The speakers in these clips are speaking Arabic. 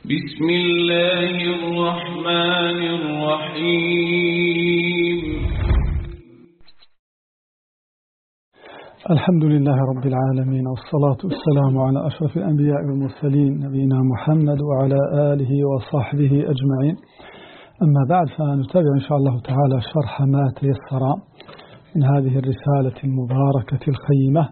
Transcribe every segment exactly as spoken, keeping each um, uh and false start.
بسم الله الرحمن الرحيم. الحمد لله رب العالمين، والصلاة والسلام على أشرف الأنبياء والمرسلين نبينا محمد وعلى آله وصحبه أجمعين. أما بعد، فنتابع إن شاء الله تعالى شرح ما تيسر من هذه الرسالة المباركة الخيمة،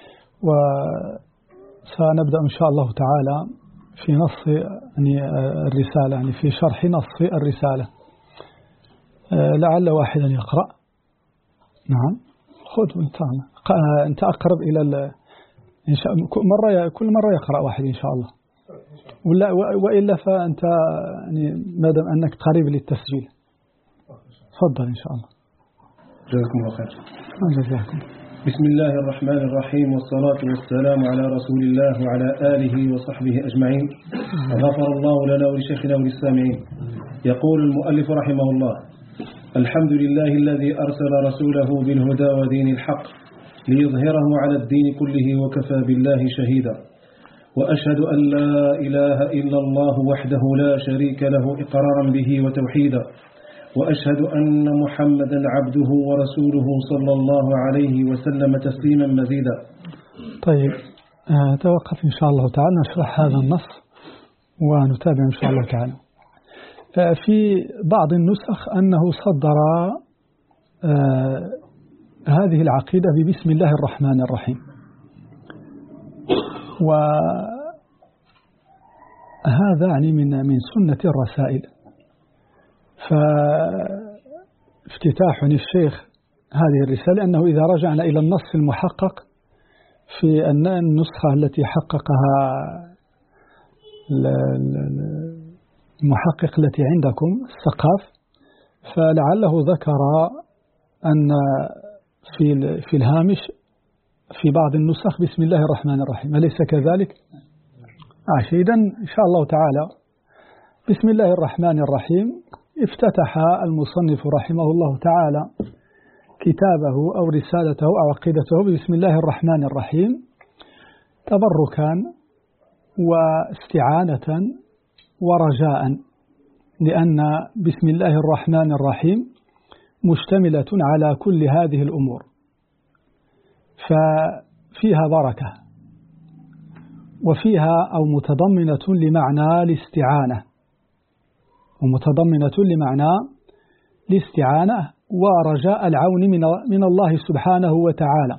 وسنبدأ إن شاء الله تعالى في نص يعني الرسالة، يعني في شرح نص الرسالة. لعل واحدا يقرأ. نعم، خذ انت انت أقرب إلى إن شاء مرة، كل مرة يقرأ واحد إن شاء الله، ولا وإلا فأنت يعني ما دام أنك قريب للتسجيل. تفضل إن شاء الله. جزاكم الله خير. جزاكم. بسم الله الرحمن الرحيم، والصلاة والسلام على رسول الله وعلى آله وصحبه أجمعين. غفر الله لنا ولشيخنا وللسامعين. يقول المؤلف رحمه الله: الحمد لله الذي أرسل رسوله بالهدى ودين الحق ليظهره على الدين كله وكفى بالله شهيدا. وأشهد أن لا إله إلا الله وحده لا شريك له إقرارا به وتوحيدا. وأشهد أن محمدا عبده ورسوله صلى الله عليه وسلم تسليما مزيدا. طيب، آه توقف إن شاء الله تعالى نشرح هذا النص ونتابع إن شاء الله تعالى. آه في بعض النسخ أنه صدر آه هذه العقيدة ببسم الله الرحمن الرحيم، وهذا يعني من من سنة الرسائل. فافتتاح الشيخ هذه الرسالة أنه إذا رجعنا إلى النص المحقق في أن النسخة التي حققها المحقق التي عندكم السقاف، فلعله ذكر أن في في الهامش في بعض النسخ بسم الله الرحمن الرحيم، أليس كذلك؟ عشيدا إن شاء الله تعالى بسم الله الرحمن الرحيم. افتتح المصنف رحمه الله تعالى كتابه أو رسالته أو عقيدته بسم الله الرحمن الرحيم، تبركا واستعانة ورجاء، لأن بسم الله الرحمن الرحيم مشتملة على كل هذه الأمور، ففيها بركة، وفيها أو متضمنة لمعنى الاستعانة، ومتضمنة لمعنى الاستعانة ورجاء العون من من الله سبحانه وتعالى،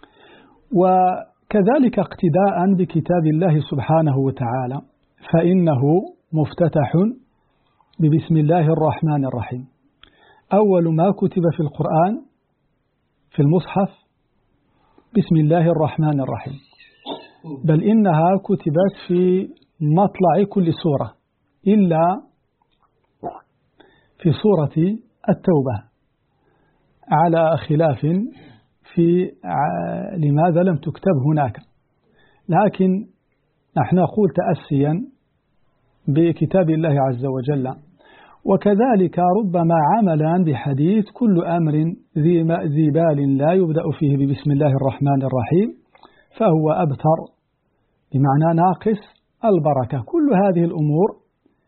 وكذلك اقتداء بكتاب الله سبحانه وتعالى، فإنه مفتتح ببسم الله الرحمن الرحيم. أول ما كتب في القرآن في المصحف بسم الله الرحمن الرحيم، بل إنها كتبت في مطلع كل سورة إلا في سورة التوبة، على خلاف في لماذا لم تكتب هناك، لكن نحن نقول تأسيا بكتاب الله عز وجل. وكذلك ربما عملا بحديث كل أمر ذي بال لا يبدأ فيه ببسم الله الرحمن الرحيم فهو أبتر، بمعنى ناقص البركة. كل هذه الأمور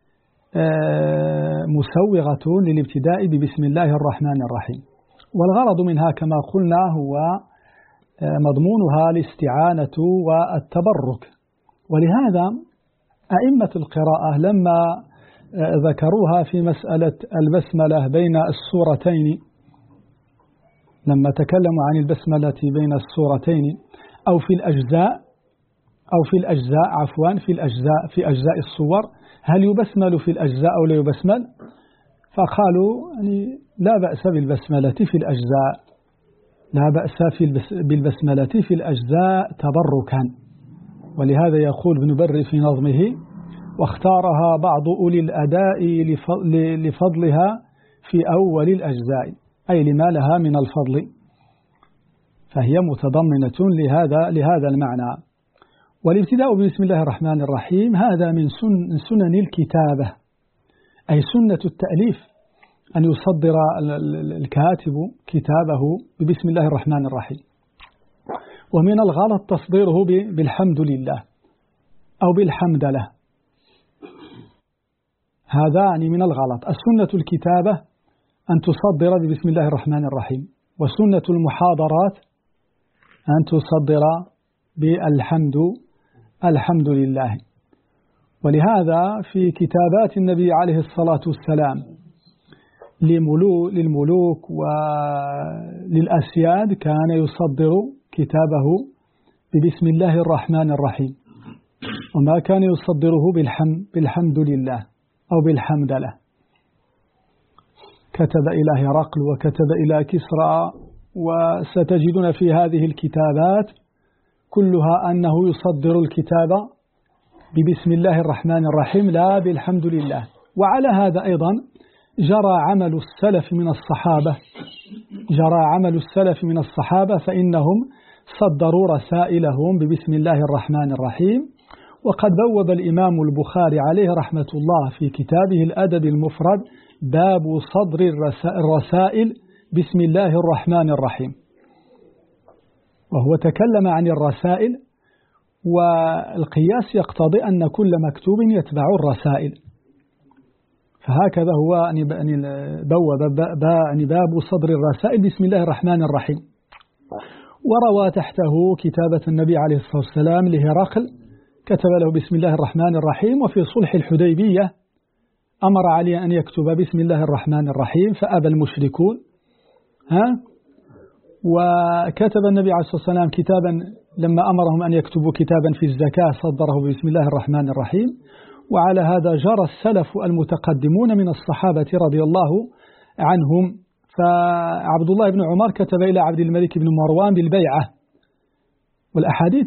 مسوغة للابتداء ببسم الله الرحمن الرحيم، والغرض منها كما قلنا هو مضمونها الاستعانة والتبرك. ولهذا أئمة القراءة لما ذكروها في مسألة البسملة بين السورتين، لما تكلموا عن البسملة بين السورتين أو في الأجزاء أو في الأجزاء عفوا في الأجزاء في أجزاء الصور، هل يبسمل في الأجزاء أو لا يبسمل؟ فقالوا يعني لا بأس بالبسملة في الأجزاء، لا بأس في بالبسملة في الأجزاء تبركا. ولهذا يقول ابن بري في نظمه: واختارها بعض أولي الأداء لفضلها في أول الأجزاء، أي لما لها من الفضل، فهي متضمنة لهذا لهذا المعنى. والابتداء بسم الله الرحمن الرحيم هذا من سن سنن الكتابة، أي سنة التأليف، أن يصدر الكاتب كتابه ببسم الله الرحمن الرحيم. ومن الغلط تصديره بالحمد لله أو بالحمد له، هذان من الغلط. السنة الكتابة أن تصدر بسم الله الرحمن الرحيم، وسنة المحاضرات أن تصدر بالحمد الحمد لله. ولهذا في كتابات النبي عليه الصلاة والسلام للملوك وللأسياد كان يصدر كتابه ببسم الله الرحمن الرحيم، وما كان يصدره بالحمد, بالحمد لله أو بالحمد له. كتب إلى هرقل وكتب إلى كسرى، وستجدون في هذه الكتابات كلها أنه يصدر الكتاب ببسم الله الرحمن الرحيم لا بالحمد لله. وعلى هذا أيضا جرى عمل السلف من الصحابة جرى عمل السلف من الصحابة فإنهم صدروا رسائلهم ببسم الله الرحمن الرحيم. وقد بوب الإمام البخاري عليه رحمة الله في كتابه الأدب المفرد باب صدر الرسائل بسم الله الرحمن الرحيم، وهو تكلم عن الرسائل، والقياس يقتضي أن كل مكتوب يتبع الرسائل، فهكذا هو بوب باب صدر الرسائل بسم الله الرحمن الرحيم. وروى تحته كتابة النبي عليه الصلاة والسلام لهرقل، كتب له بسم الله الرحمن الرحيم. وفي صلح الحديبية أمر علي أن يكتب بسم الله الرحمن الرحيم فأبى المشركون. ها وكتب النبي عليه الصلاة والسلام كتابا لما أمرهم أن يكتبوا كتابا في الزكاة صدره بسم الله الرحمن الرحيم. وعلى هذا جرى السلف المتقدمون من الصحابة رضي الله عنهم. فعبد الله بن عمر كتب إلى عبد الملك بن مروان بالبيعة، والأحاديث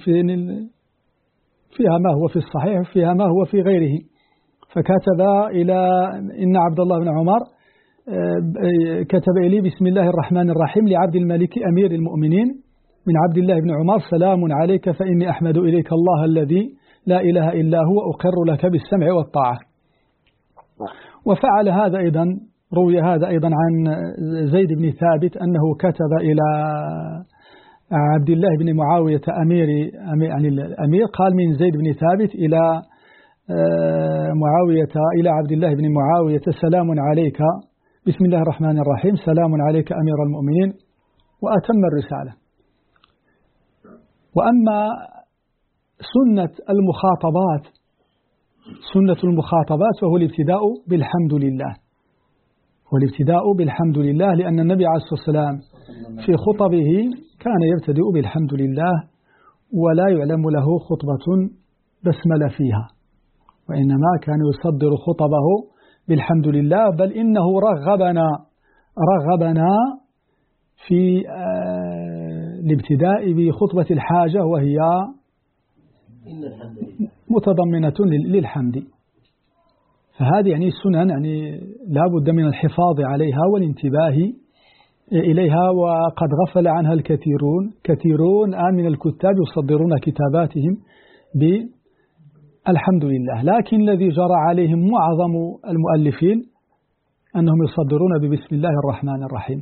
فيها ما هو في الصحيح فيها ما هو في غيره. فكتب إلى إن عبد الله بن عمر كتب إلي بسم الله الرحمن الرحيم لعبد الملك أمير المؤمنين من عبد الله بن عمر، سلام عليك فإني أحمد إليك الله الذي لا إله إلا هو أقر لك بالسمع والطاعة. وفعل هذا أيضا، روي هذا أيضا عن زيد بن ثابت أنه كتب إلى عبد الله بن معاوية أمير يعني الأمير، قال من زيد بن ثابت إلى معاوية إلى عبد الله بن معاوية سلام عليك بسم الله الرحمن الرحيم سلام عليك أمير المؤمنين، وأتم الرسالة. وأما سنة المخاطبات سنة المخاطبات فهو الابتداء بالحمد لله والابتداء بالحمد لله، لأن النبي عليه الصلاة والسلام في خطبه كان يبتدئ بالحمد لله، ولا يعلم له خطبة بسمل فيها، وإنما كان يصدر خطبه بالحمد لله. بل إنه رغبنا رغبنا في الابتداء بخطبة الحاجة، وهي متضمنة للحمد. فهذه يعني سنن يعني لا بد من الحفاظ عليها والانتباه إليها، وقد غفل عنها الكثيرون كثيرون الآن من الكتاب يصدرون كتاباتهم بالحمد لله، لكن الذي جرى عليهم معظم المؤلفين أنهم يصدرون ببسم الله الرحمن الرحيم.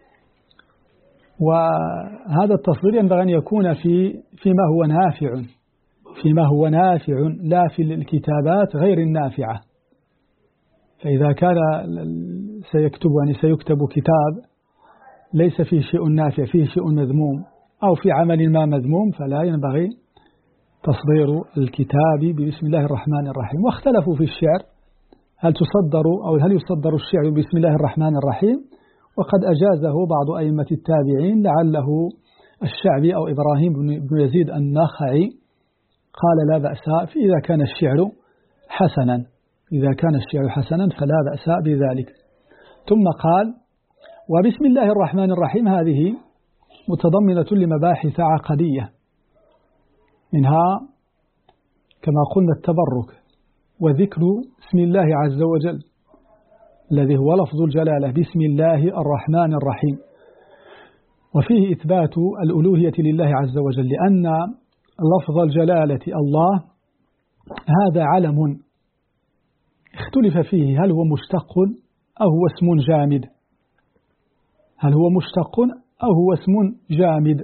وهذا التصدير ينبغي أن يكون في فيما هو نافع فيما هو نافع لا في الكتابات غير النافعة. فإذا كان سيكتب يعني سيكتب كتاب ليس فيه شيء نافع، فيه شيء مذموم أو في عمل ما مذموم، فلا ينبغي تصدير الكتاب ببسم الله الرحمن الرحيم. واختلفوا في الشعر، هل تصدر أو هل يصدر الشعر بسم الله الرحمن الرحيم؟ وقد أجازه بعض أئمة التابعين، لعله الشعبي أو إبراهيم بن يزيد النخعي قال لا بأس إذا كان الشعر حسنا إذا كان الشعر حسنا فلا بأس بذلك. ثم قال وبسم الله الرحمن الرحيم هذه متضمنة لمباحث عقدية، منها كما قلنا التبرك وذكر اسم الله عز وجل الذي هو لفظ الجلالة بسم الله الرحمن الرحيم، وفيه إثبات الألوهية لله عز وجل، لأن لفظ الجلالة الله هذا علم اختلف فيه هل هو مشتق أو هو اسم جامد هل هو مشتق أو هو اسم جامد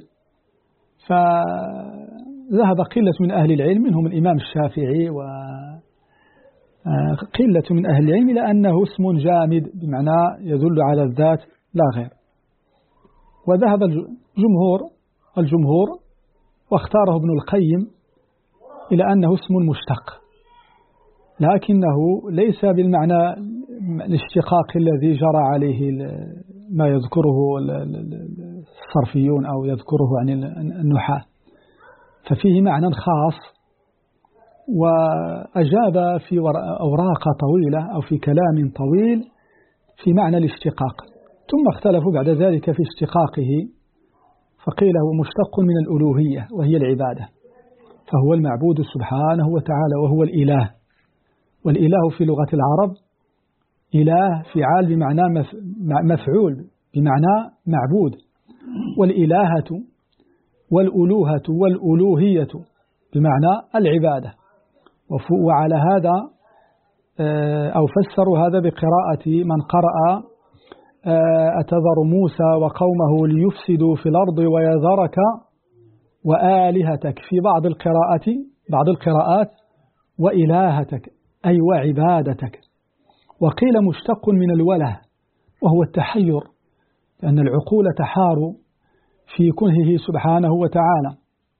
فذهب قلة من أهل العلم منهم الإمام الشافعي و قلة من أهل العلم إلى أنه اسم جامد بمعنى يدل على الذات لا غير. وذهب الجمهور الجمهور واختاره ابن القيم إلى أنه اسم مشتق، لكنه ليس بالمعنى الاشتقاق الذي جرى عليه ما يذكره الصرفيون أو يذكره عن النحاة، ففيه معنى خاص. وأجاب في أوراق طويلة أو في كلام طويل في معنى الاشتقاق، ثم اختلفوا بعد ذلك في اشتقاقه، فقيل هو مشتق من الألوهية وهي العبادة، فهو المعبود سبحانه وتعالى وهو الإله. والإله في لغة العرب إله فعال بمعنى مفعول بمعنى معبود، والإلهة والألوهة والألوهية بمعنى العبادة. وعلى هذا أو فسروا هذا بقراءة من قرأ أتذر موسى وقومه ليفسدوا في الأرض ويذرك وآلهتك، في بعض القراءات بعض القراءات وإلهتك أي وعبادتك. وقيل مشتق من الوله وهو التحير، لأن العقول تحار في كنهه سبحانه وتعالى،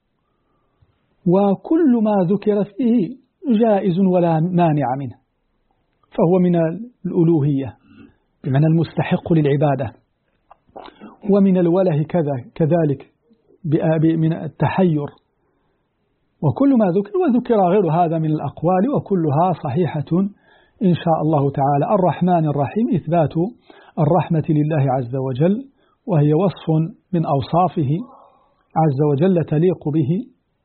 وكل ما ذكر فيه جائز ولا مانع منه، فهو من الألوهية بمعنى المستحق للعبادة، ومن الوله كذا كذلك من التحير، وكل ما ذكر وذكر غير هذا من الأقوال وكلها صحيحة إن شاء الله تعالى. الرحمن الرحيم إثبات الرحمة لله عز وجل، وهي وصف من أوصافه عز وجل تليق به،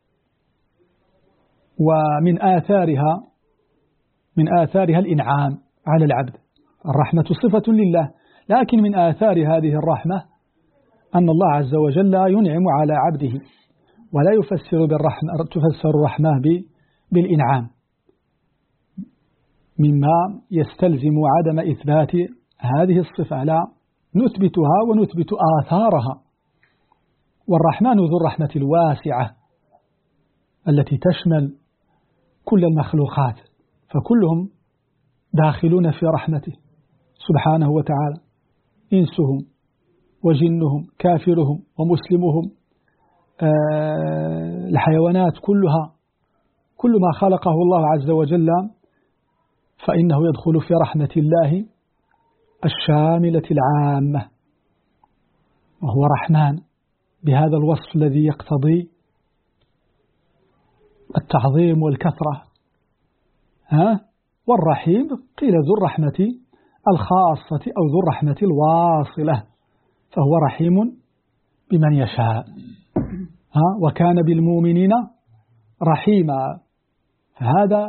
ومن آثارها من آثارها الإنعام على العبد. الرحمة صفة لله، لكن من آثار هذه الرحمة أن الله عز وجل ينعم على عبده، ولا يفسر بالرحمة تفسر الرحمة بالإنعام، مما يستلزم عدم إثبات هذه الصفة، لا نثبتها ونثبت آثارها. والرحمن ذو الرحمة الواسعة التي تشمل كل المخلوقات، فكلهم داخلون في رحمته سبحانه وتعالى، إنسهم وجنهم كافرهم ومسلمهم، آه الحيوانات كلها، كل ما خلقه الله عز وجل فإنه يدخل في رحمة الله الشاملة العامة، وهو رحمن بهذا الوصف الذي يقتضي التعظيم والكثرة. ها؟ والرحيم قيل ذو الرحمة الخاصة أو ذو الرحمة الواصلة، فهو رحيم بمن يشاء. ها؟ وكان بالمؤمنين رحيما. هذا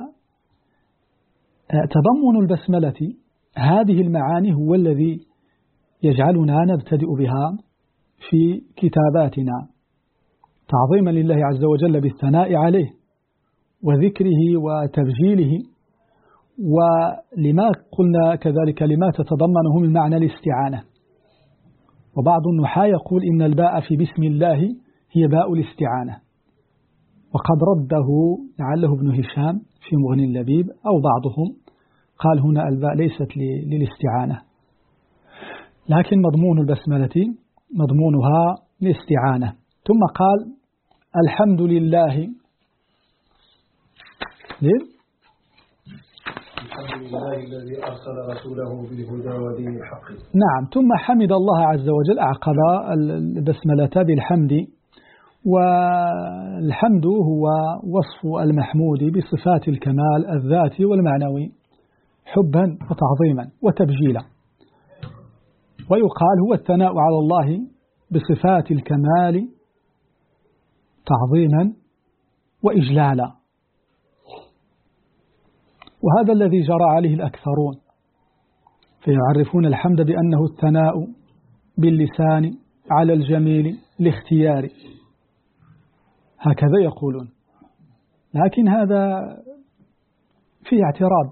تضمن البسملة هذه المعاني هو الذي يجعلنا نبتدئ بها في كتاباتنا، تعظيما لله عز وجل بالثناء عليه وذكره وتبجيله. ولما قلنا كذلك لما تتضمنه من معنى الاستعانة. وبعض النحاة يقول إن الباء في بسم الله هي باء الاستعانة، وقد رده لعله ابن هشام في مغني اللبيب أو بعضهم قال هنا الباء ليست للاستعانة، لكن مضمون البسملة مضمونها الاستعانة. ثم قال الحمد لله ليه؟ الحمد لله الذي أرسل رسوله بالهدى ودين الحق. نعم. ثم حمد الله عز وجل، أعقب البسملة بالحمد. والحمد هو وصف المحمود بصفات الكمال الذاتي والمعنوي حبا وتعظيما وتبجيلا، ويقال هو الثناء على الله بصفات الكمال تعظيما وإجلالا. وهذا الذي جرى عليه الأكثرون، فيعرفون الحمد بأنه الثناء باللسان على الجميل الاختياري، هكذا يقولون. لكن هذا فيه اعتراض،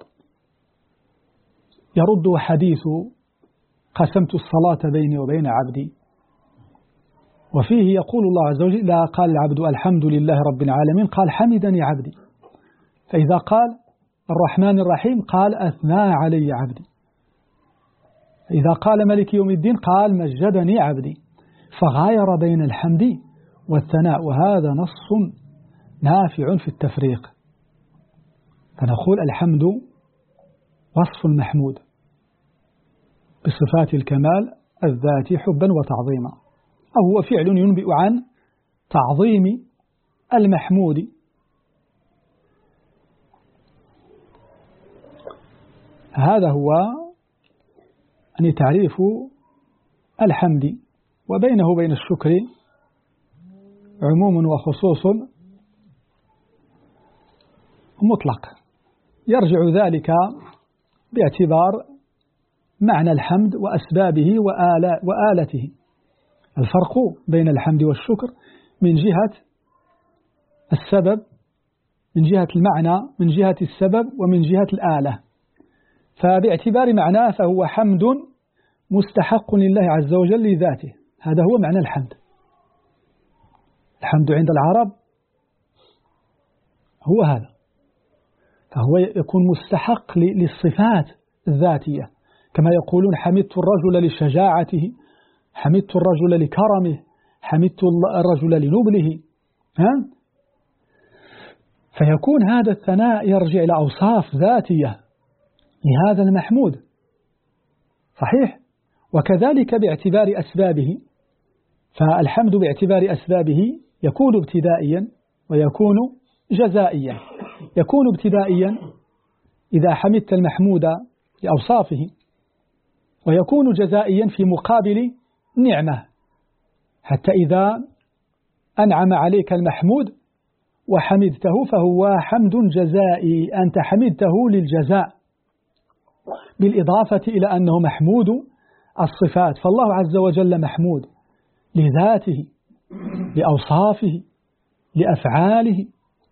يرد حديث قسمت الصلاة بيني وبين عبدي، وفيه يقول الله عز وجل لا قال العبد الحمد لله رب العالمين، قال حمدني عبدي. فإذا قال الرحمن الرحيم قال أثنى علي عبدي. إذا قال ملك يوم الدين قال مجدني عبدي، فغاير بين الحمد والثناء، وهذا نص نافع في التفريق. فنقول الحمد وصف محمود بصفات الكمال الذاتي حبا وتعظيما، أو هو فعل ينبئ عن تعظيم المحمود. هذا هو أن تعريف الحمد، وبينه وبين الشكر عموم وخصوص مطلق، يرجع ذلك باعتبار معنى الحمد وأسبابه وآلته. الفرق بين الحمد والشكر من جهة السبب، من جهة المعنى، من جهة السبب، ومن جهة الآلة. فباعتبار معناه فهو حمد مستحق لله عز وجل لذاته، هذا هو معنى الحمد. الحمد عند العرب هو هذا، فهو يكون مستحق للصفات الذاتية، كما يقولون حمدت الرجل لشجاعته، حمدت الرجل لكرمه، حمدت الرجل لنبله. ها؟ فيكون هذا الثناء يرجع إلى أوصاف ذاتية لهذا المحمود، صحيح؟ وكذلك باعتبار أسبابه، فالحمد باعتبار أسبابه يكون ابتدائيا ويكون جزائيا. يكون ابتدائيا إذا حمدت المحمود لأوصافه، ويكون جزائيا في مقابل نعمة، حتى إذا أنعم عليك المحمود وحمدته فهو حمد جزائي، أنت حمدته للجزاء، بالإضافة إلى أنه محمود الصفات. فالله عز وجل محمود لذاته، لأوصافه، لأفعاله.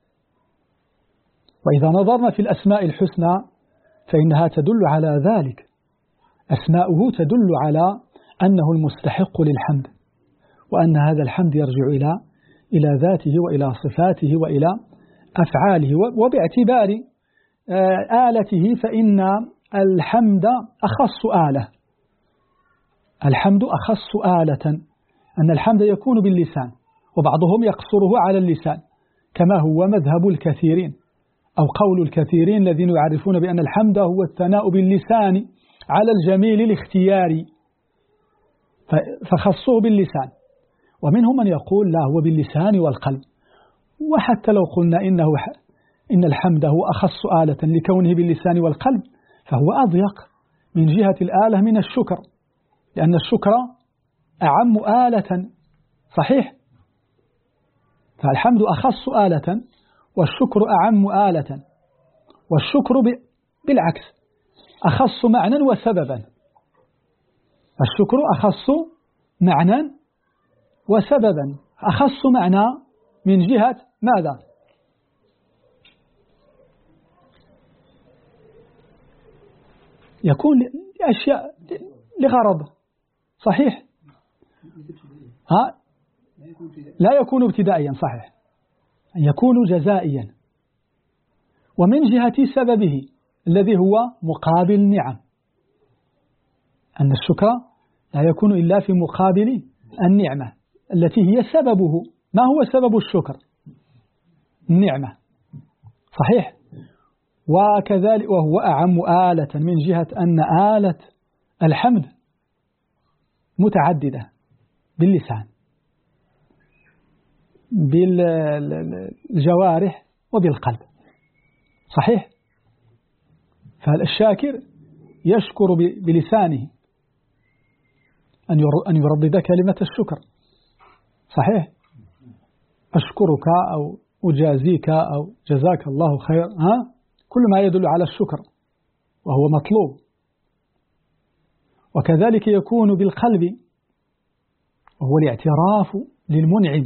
وإذا نظرنا في الأسماء الحسنى فإنها تدل على ذلك، أسماؤه تدل على أنه المستحق للحمد، وأن هذا الحمد يرجع إلى إلى ذاته وإلى صفاته وإلى أفعاله. وباعتبار آلته فإن الحمد أخص آلة، الحمد أخص آلة، أن الحمد يكون باللسان، وبعضهم يقصره على اللسان كما هو مذهب الكثيرين أو قول الكثيرين الذين يعرفون بأن الحمد هو الثناء باللسان على الجميل الاختياري، فخصوه باللسان. ومنهم من يقول لا، هو باللسان والقلب. وحتى لو قلنا إنه إن الحمد هو أخص آلة لكونه باللسان والقلب، فهو أضيق من جهة الآلة من الشكر، لأن الشكر أعم آلة، صحيح؟ فالحمد أخص آلة والشكر أعم آلة، والشكر بالعكس أخص معنى وسببا. الشكر أخص معنى وسببا، أخص معنى من جهة ماذا؟ يكون لأشياء لغرض، صحيح؟ ها؟ لا يكون ابتدائيا، صحيح، أن يكون جزائيا. ومن جهة سببه الذي هو مقابل نعم، أن الشكر لا يكون إلا في مقابل النعمة التي هي سببه. ما هو سبب الشكر؟ النعمة، صحيح؟ وكذلك وهو أعم آلة من جهة أن آلة الحمد متعددة باللسان، بالجوارح، وبالقلب، صحيح؟ فالشاكر يشكر بلسانه، أن يردد كلمة الشكر، صحيح؟ أشكرك أو أجازيك أو جزاك الله خير، ها؟ كل ما يدل على الشكر وهو مطلوب. وكذلك يكون بالقلب، وهو الاعتراف للمنعم،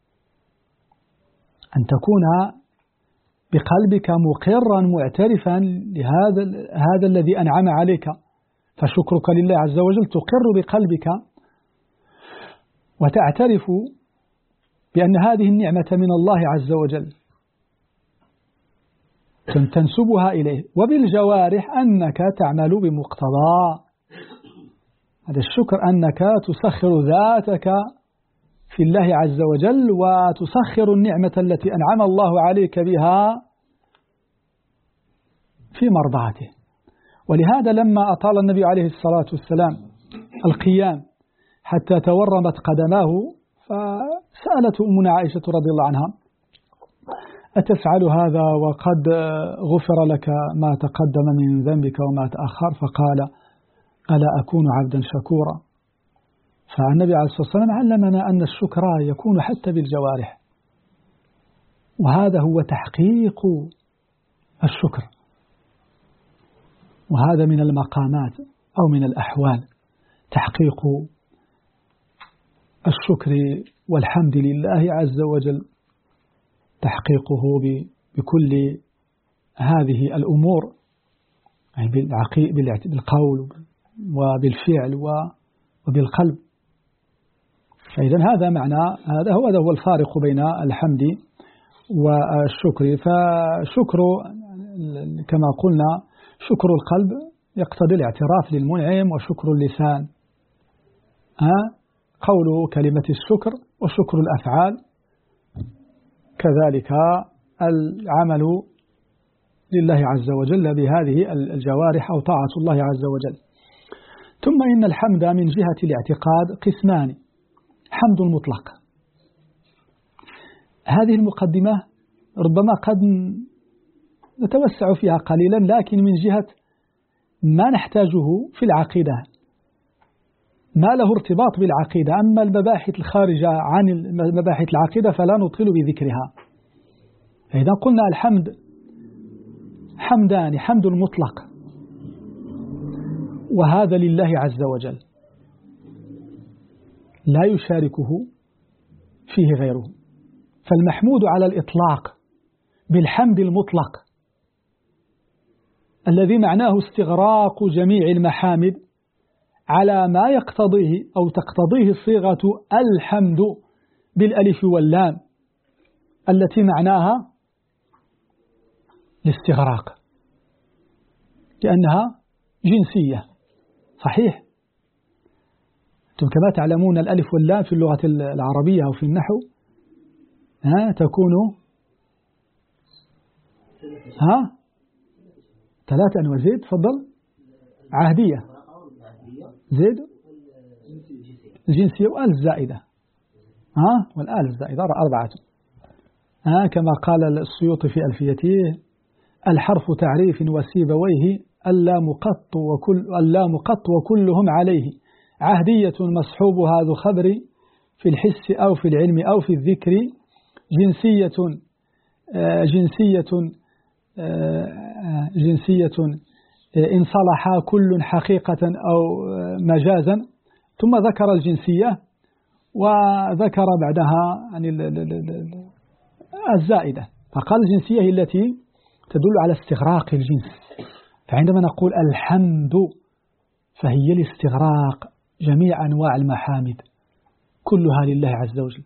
أن تكون بقلبك مقرا معترفا لهذا هذا الذي أنعم عليك، فشكرك لله عز وجل تقر بقلبك وتعترف بأن هذه النعمة من الله عز وجل. تنسبها إليه، وبالجوارح أنك تعمل بمقتضى هذا الشكر، أنك تسخر ذاتك في الله عز وجل وتسخر النعمة التي أنعم الله عليك بها في مرضاته. ولهذا لما أطال النبي عليه الصلاة والسلام القيام حتى تورمت قدماه فسألته أمنا عائشة رضي الله عنها: أتفعل هذا وقد غفر لك ما تقدم من ذنبك وما تأخر؟ فقال: ألا أكون عبدا شكورا؟ فالنبي عليه الصلاة والسلام علمنا أن الشكر يكون حتى بالجوارح، وهذا هو تحقيق الشكر، وهذا من المقامات أو من الأحوال تحقيق الشكر والحمد لله عز وجل، تحقيقه بكل هذه الأمور، يعني بالقول وبالفعل وبالقلب. فإذا هذا معنى هذا هو هذا هو الفارق بين الحمد والشكر. فشكر كما قلنا شكر القلب يقتضي الاعتراف للمنعم، وشكر اللسان قول كلمة الشكر، وشكر الأفعال كذلك العمل لله عز وجل بهذه الجوارح أو طاعة الله عز وجل. ثم إن الحمد من جهة الاعتقاد قسمان: حمد مطلق. هذه المقدمة ربما قد نتوسع فيها قليلا، لكن من جهة ما نحتاجه في العقيدة، ما له ارتباط بالعقيدة. أما المباحث الخارجة عن مباحث العقيدة فلا نطيل بذكرها. إذا قلنا الحمد حمدان: حمد المطلق، وهذا لله عز وجل لا يشاركه فيه غيره. فالمحمود على الإطلاق بالحمد المطلق الذي معناه استغراق جميع المحامد على ما يقتضيه أو تقتضيه صيغة الحمد بالألف واللام التي معناها الاستغراق، لأنها جنسية. صحيح؟ أنتم كما تعلمون الألف واللام في اللغة العربية أو في النحو ها تكون ها ثلاثة أنواع. زيد تفضل. عهدية، زيد الجنسية، وآل الزائدة ها والآل الزائدة أربعة ها كما قال السيوطي في ألفيته: الحرف تعريف وسيبويه اللام قط وكل اللام قط وكلهم عليه، عهدية مصحوبها ذو خبر في الحس أو في العلم أو في الذكر، جنسية آه جنسية آه جنسية إن صلحا كل حقيقة أو مجازا. ثم ذكر الجنسية وذكر بعدها يعني الزائدة، فقال الجنسية هي التي تدل على استغراق الجنس. فعندما نقول الحمد فهي لاستغراق جميع أنواع المحامد كلها لله عز وجل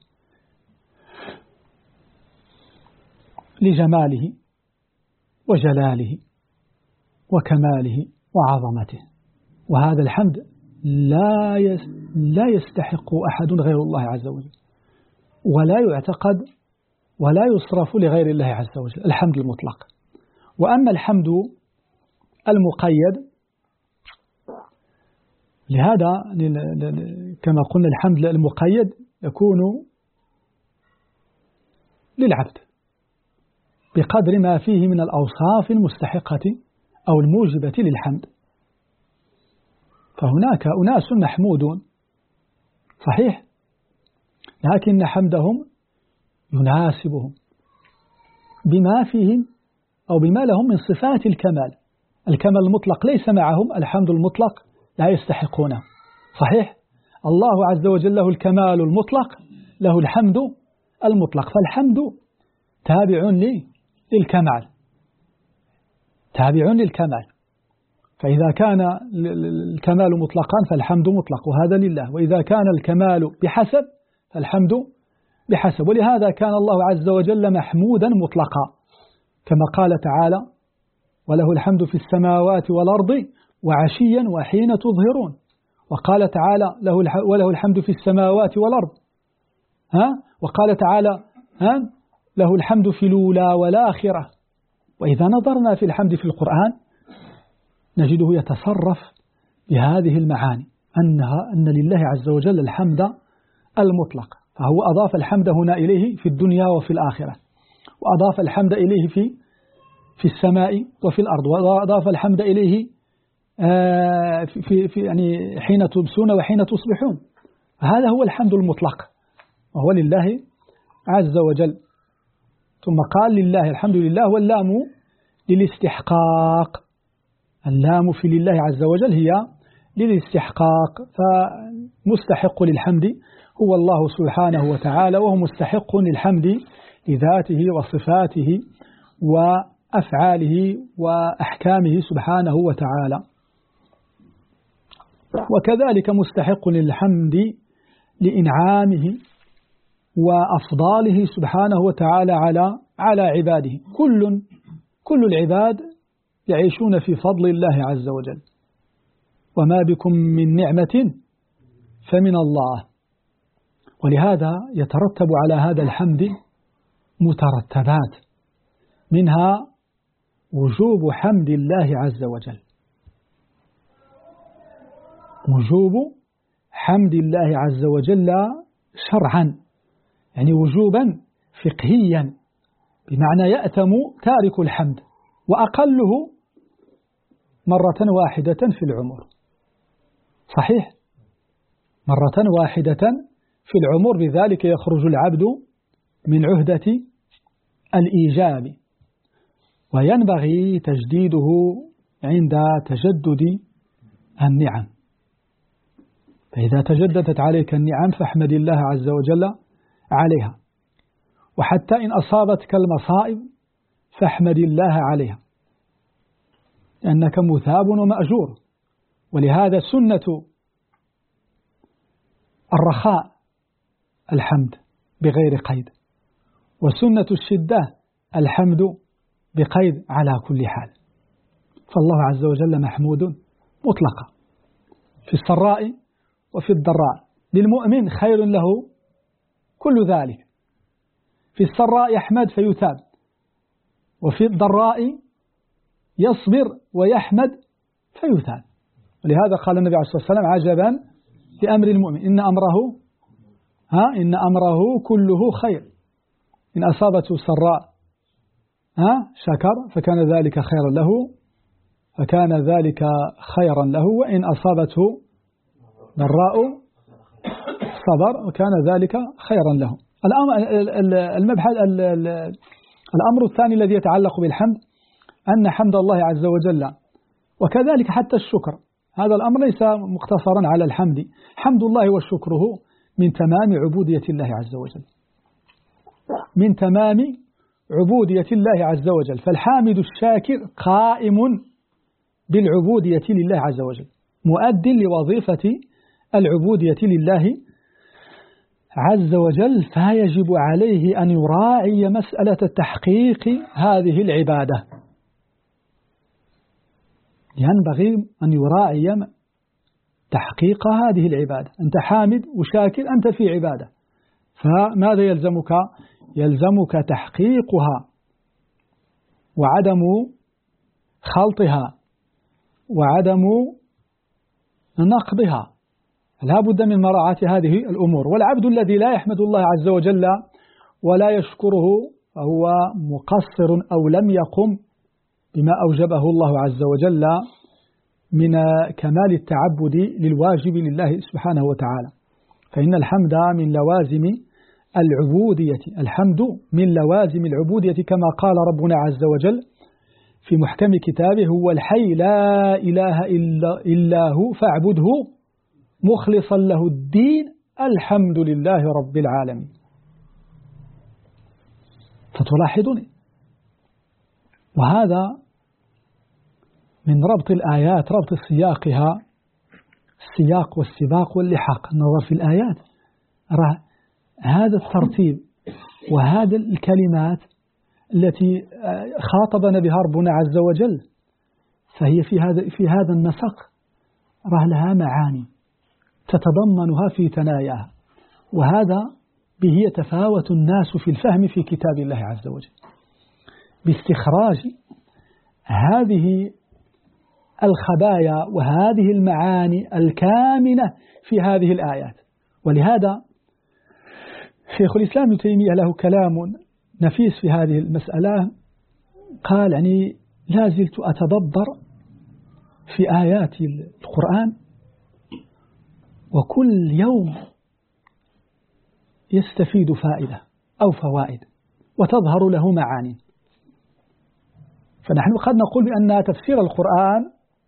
لجماله وجلاله وكماله وعظمته. وهذا الحمد لا لا يستحق أحد غير الله عز وجل، ولا يعتقد ولا يصرف لغير الله عز وجل، الحمد المطلق. وأما الحمد المقيد، لهذا كما قلنا الحمد المقيد يكون للعبد بقدر ما فيه من الأوصاف المستحقة أو الموجبة للحمد. فهناك أناس محمودون صحيح، لكن حمدهم يناسبهم بما فيهم أو بما لهم من صفات الكمال. الكمال المطلق ليس معهم، الحمد المطلق لا يستحقونه. صحيح؟ الله عز وجل له الكمال المطلق، له الحمد المطلق، فالحمد تابع للكمال تابع للكمال. فإذا كان الكمال مطلقا فالحمد مطلق وهذا لله، وإذا كان الكمال بحسب فالحمد بحسب. ولهذا كان الله عز وجل محمودا مطلقا، كما قال تعالى: وله الحمد في السماوات والأرض وعشيا وحين تظهرون. وقال تعالى له وله الحمد في السماوات والأرض. ها؟ وقال تعالى ها؟ له الحمد في الأولى والآخرة. وإذا نظرنا في الحمد في القرآن نجده يتصرف بهذه المعاني، أنها أن لله عز وجل الحمد المطلق، فهو أضاف الحمد هنا إليه في الدنيا وفي الآخرة، وأضاف الحمد إليه في في السماء وفي الأرض، وأضاف الحمد إليه في في يعني حين تمسون وحين تصبحون. هذا هو الحمد المطلق وهو لله عز وجل. ثم قال لله الحمد لله، واللام للاستحقاق، اللام في لله عز وجل هي للاستحقاق، فمستحق للحمد هو الله سبحانه وتعالى، وهو مستحق للحمد لذاته وصفاته وأفعاله وأحكامه سبحانه وتعالى. وكذلك مستحق للحمد لإنعامه وأفضاله سبحانه وتعالى على على عباده. كل كل العباد يعيشون في فضل الله عز وجل، وما بكم من نعمة فمن الله. ولهذا يترتب على هذا الحمد مترتبات، منها وجوب حمد الله عز وجل، وجوب حمد الله عز وجل شرعا، يعني وجوبا فقهيا، بمعنى يأتم تارك الحمد، وأقله مرة واحدة في العمر. صحيح؟ مرة واحدة في العمر، بذلك يخرج العبد من عهدة الإيجاب، وينبغي تجديده عند تجدد النعم. فإذا تجددت عليك النعم فاحمد الله عز وجل عليها، وحتى إن أصابتك المصائب فاحمد الله عليها، لأنك مثاب ومأجور. ولهذا سنة الرخاء الحمد بغير قيد، وسنة الشدة الحمد بقيد على كل حال. فالله عز وجل محمود مطلقا في السراء وفي الضراء، للمؤمن خير له كل ذلك. في السراء يحمد فيثاب، وفي الضراء يصبر ويحمد فيثاب. ولهذا قال النبي عليه الصلاة والسلام عجبا لأمر المؤمن، إن أمره ها إن أمره كله خير، إن أصابته سراء ها شكر فكان ذلك خيرا له فكان ذلك خيرا له، وإن أصابته ضراء صبر وكان ذلك خيرا له. المبحث الأمر الثاني الذي يتعلق بالحمد أن حمد الله عز وجل، وكذلك حتى الشكر، هذا الأمر ليس مقتصرا على الحمد. حمد الله وشكره من تمام عبودية الله عز وجل، من تمام عبودية الله عز وجل. فالحامد الشاكر قائم بالعبودية لله عز وجل، مؤد لوظيفة العبودية لله عز وجل، فيجب عليه أن يراعي مسألة تحقيق هذه العبادة. ينبغي أن يراعي تحقيق هذه العبادة. أنت حامد وشاكر، أنت في عبادة، فماذا يلزمك؟ يلزمك تحقيقها وعدم خلطها وعدم نقضها. لا بد من مراعاة هذه الأمور. والعبد الذي لا يحمد الله عز وجل ولا يشكره فهو مقصر أو لم يقم بما أوجبه الله عز وجل من كمال التعبد للواجب لله سبحانه وتعالى. فإن الحمد من لوازم العبودية، الحمد من لوازم العبودية، كما قال ربنا عز وجل في محكم كتابه: هو الحي لا إله إلا, إلا هو فاعبده مخلصا له الدين الحمد لله رب العالمين. فتلاحظون، وهذا من ربط الآيات، ربط سياقها، السياق والسباق واللحاق، النظر في الآيات، هذا الترتيب وهذا الكلمات التي خاطبنا بها ربنا عز وجل فهي في هذا في هذا النسق راه لها معاني تتضمنها في ثناياها، وهذا به يتفاوت الناس في الفهم في كتاب الله عز وجل باستخراج هذه الخبايا وهذه المعاني الكامنة في هذه الآيات. ولهذا شيخ الإسلام ابن تيمية له كلام نفيس في هذه المسألة، قال يعني لا زلت أتدبر في آيات القرآن وكل يوم يستفيد فائدة أو فوائد وتظهر له معاني. فنحن قد نقول بأن تفسير القرآن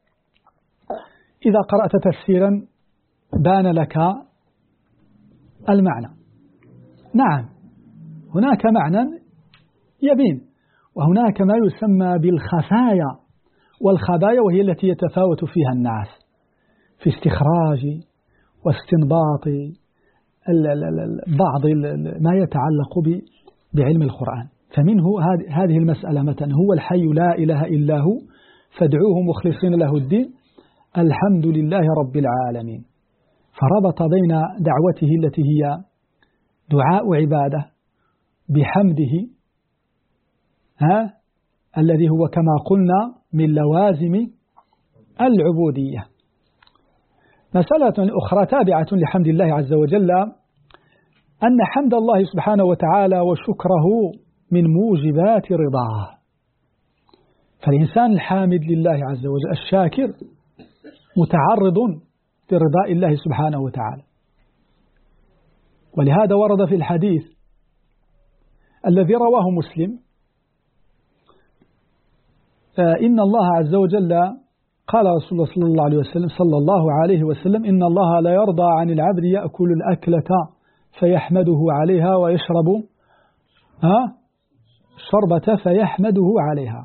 إذا قرأت تفسيرا بان لك المعنى، نعم هناك معنى يبين، وهناك ما يسمى بالخفايا والخبايا، وهي التي يتفاوت فيها الناس في استخراج واستنباط بعض ما يتعلق بعلم القرآن. فمنه هذه المسألة مثلا هو الحي لا إله إلا هو فادعوه مخلصين له الدين الحمد لله رب العالمين، فربط بين دعوته التي هي دعاء عبادة بحمده ها الذي هو كما قلنا من لوازم العبودية. مسألة أخرى تابعة لحمد الله عز وجل أن حمد الله سبحانه وتعالى وشكره من موجبات رضاه، فالإنسان الحامد لله عز وجل الشاكر متعرض لرضاء الله سبحانه وتعالى. ولهذا ورد في الحديث الذي رواه مسلم إن الله عز وجل قال رسول الله صلى الله عليه وسلم صلى الله عليه وسلم إن الله لا يرضى عن العبد يأكل الأكلة فيحمده عليها ويشرب ها شربة فيحمده عليها.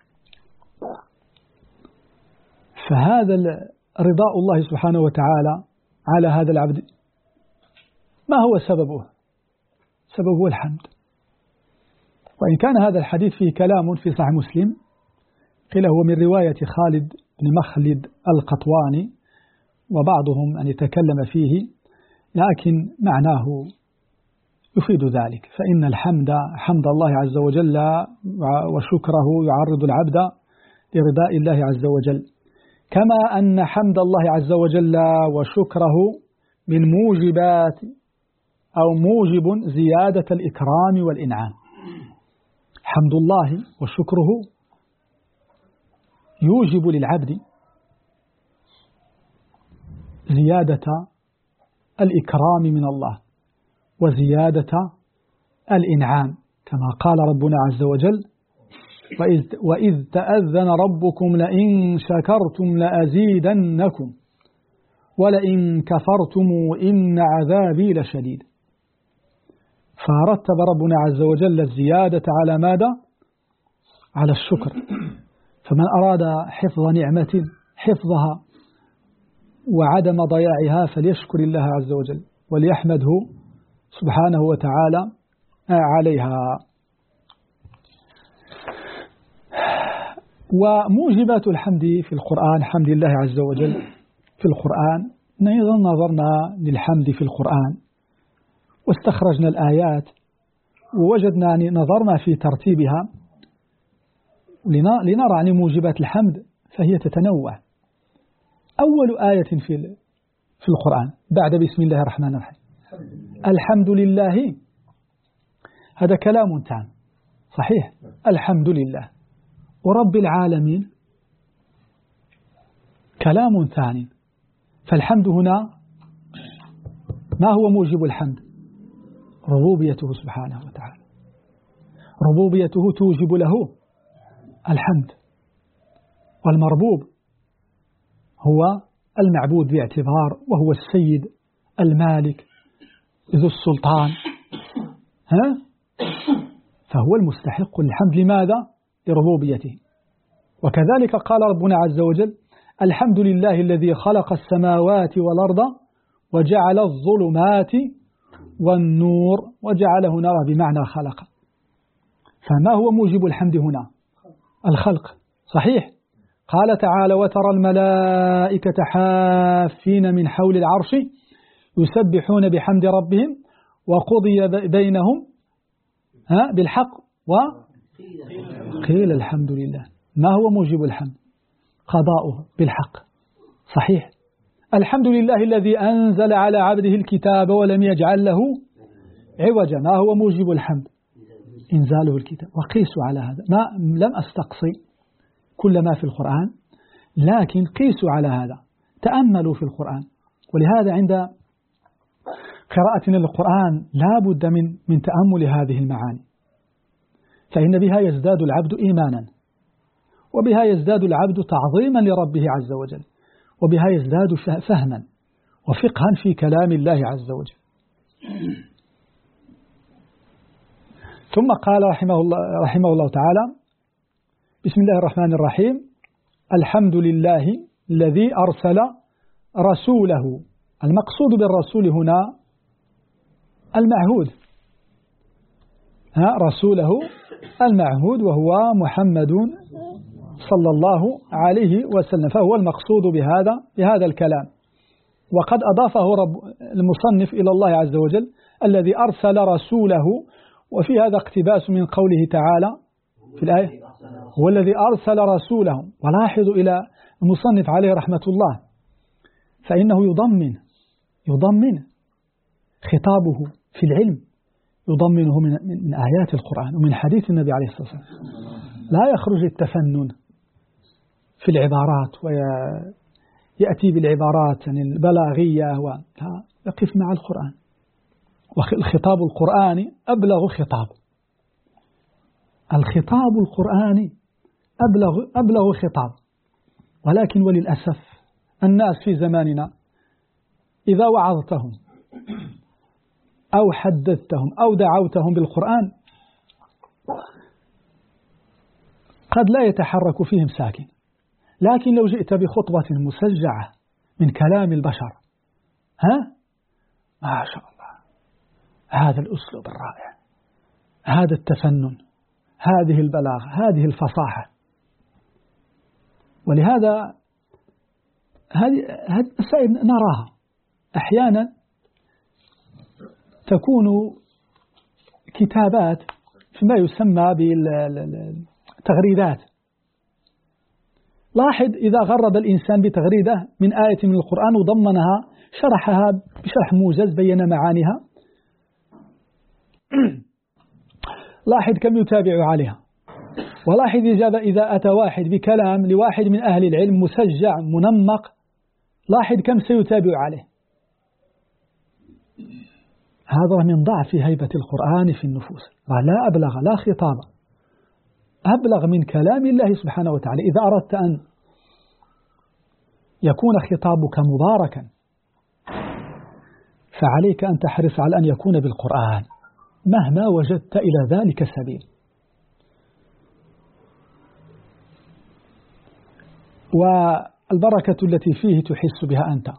فهذا رضاء الله سبحانه وتعالى على هذا العبد ما هو سببه؟ سببه الحمد. وإن كان هذا الحديث فيه كلام في صحيح مسلم قيل هو من رواية خالد بن مخلد القطواني وبعضهم أن يتكلم فيه، لكن معناه يفيد ذلك، فإن الحمد حمد الله عز وجل وشكره يعرض العبد لرضاء الله عز وجل، كما أن حمد الله عز وجل وشكره من موجبات أو موجب زيادة الإكرام والإنعام. حمد الله وشكره يوجب للعبد زيادة الإكرام من الله وزيادة الإنعام، كما قال ربنا عز وجل وإذ, وإذ تأذن ربكم لئن شكرتم لأزيدنكم ولئن كفرتم إن عذابي لشديد. فرتب ربنا عز وجل الزيادة على ماذا؟ على الشكر. فمن أراد حفظ نعمة حفظها وعدم ضياعها فليشكر الله عز وجل وليحمده سبحانه وتعالى عليها. وموجبات الحمد في القرآن حمد الله عز وجل في القرآن، أيضا نظرنا للحمد في القرآن واستخرجنا الآيات ووجدنا أن نظرنا في ترتيبها لنرى عن موجبات الحمد فهي تتنوع. أول آية في في القرآن بعد بسم الله الرحمن الرحيم الحمد لله، هذا كلام تام صحيح، الحمد لله ورب العالمين كلام ثاني. فالحمد هنا ما هو موجب الحمد؟ ربوبيته سبحانه وتعالى، ربوبيته توجب له الحمد، والمربوب هو المعبود باعتبار وهو السيد المالك ذو السلطان ها؟ فهو المستحق للحمد. لماذا؟ لربوبيته. وكذلك قال ربنا عز وجل الحمد لله الذي خلق السماوات والأرض وجعل الظلمات والنور، وجعله نرى بمعنى خلق. فما هو موجب الحمد هنا؟ الخلق صحيح، قال تعالى وترى الملائكة حافين من حول العرش يسبحون بحمد ربهم وقضي بينهم ها بالحق وقيل الحمد لله. ما هو موجب الحمد؟ قضاؤه بالحق. صحيح. الحمد لله الذي أنزل على عبده الكتاب ولم يجعل له عوجا. ما هو موجب الحمد؟ إنزاله الكتاب. وقيسوا على هذا. ما لم أستقصي كل ما في القرآن، لكن قيسوا على هذا، تأملوا في القرآن. ولهذا عند قراءتنا للقرآن لا بد من من تأمل هذه المعاني، فإن بها يزداد العبد إيمانا، وبها يزداد العبد تعظيما لربه عز وجل، وبها يزداد فهما وفقها في كلام الله عز وجل. ثم قال رحمه الله, رحمه الله تعالى بسم الله الرحمن الرحيم الحمد لله الذي أرسل رسوله. المقصود بالرسول هنا المعهود، ها رسوله المعهود وهو محمد صلى الله عليه وسلم، فهو المقصود بهذا بهذا الكلام. وقد أضافه رب المصنف إلى الله عز وجل الذي أرسل رسوله، وفي هذا اقتباس من قوله تعالى في الآية هو الذي أرسل رسوله. ولاحظوا إلى المصنف عليه رحمة الله، فإنه يضمن يضمن خطابه في العلم، يضمنه من, من آيات القرآن ومن حديث النبي عليه الصلاة والسلام. لا يخرج التفنن في العبارات ويأتي بالعبارات يعني البلاغية، ويقف مع القرآن. والخطاب القرآني أبلغ خطاب، الخطاب القرآني أبلغ, أبلغ خطاب. ولكن وللأسف الناس في زماننا إذا وعظتهم أو حدثتهم أو دعوتهم بالقرآن قد لا يتحرك فيهم ساكن، لكن لو جئت بخطبة مسجعة من كلام البشر ها ما شاء الله، هذا الأسلوب الرائع، هذا التفنن، هذه البلاغة، هذه الفصاحة. ولهذا هذه هذه مسائل نراها أحيانا تكون كتابات فيما يسمى بالتغريدات. لاحظ إذا غرد الإنسان بتغريدة من آية من القرآن وضمنها شرحها بشرح موجز بين معانيها، لاحظ كم يتابع عليها. ولاحظ إجابة إذا أتى واحد بكلام لواحد من أهل العلم مسجع منمق، لاحظ كم سيتابع عليه. هذا من ضعف هيبة القرآن في النفوس. لا أبلغ لا خطاب أبلغ من كلام الله سبحانه وتعالى. إذا أردت أن يكون خطابك مباركا فعليك أن تحرص على أن يكون بالقرآن مهما وجدت إلى ذلك سبيل. والبركة التي فيه تحس بها أنت